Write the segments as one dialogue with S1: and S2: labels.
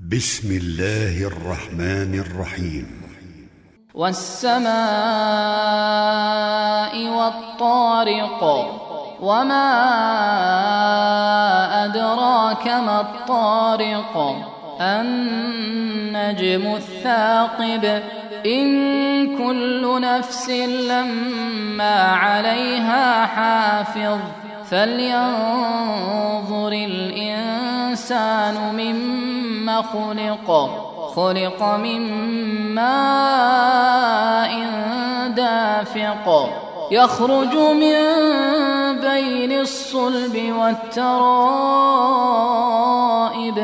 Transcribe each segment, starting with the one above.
S1: بسم الله الرحمن الرحيم.
S2: والسماء والطارق وما أدراك ما الطارق النجم الثاقب إن كل نفس لما عليها حافظ فلينظر الإنسان مما خلق من ماء دافق يخرج من بين الصلب والترائب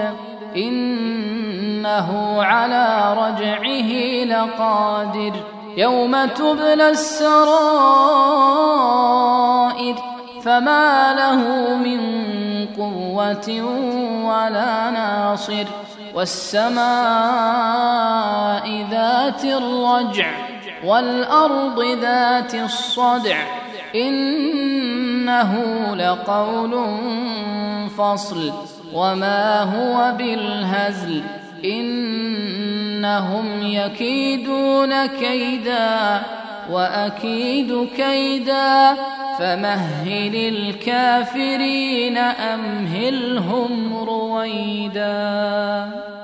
S2: إنه على رجعه لقادر يوم تبلى السرائر فما له من قوة ولا ناصر والسماء ذات الرجع والأرض ذات الصدع إنه لقول فصل وما هو بالهزل إنهم يكيدون كيدا وأكيد كيدا فمهل الكافرين أمهلهم رويدا.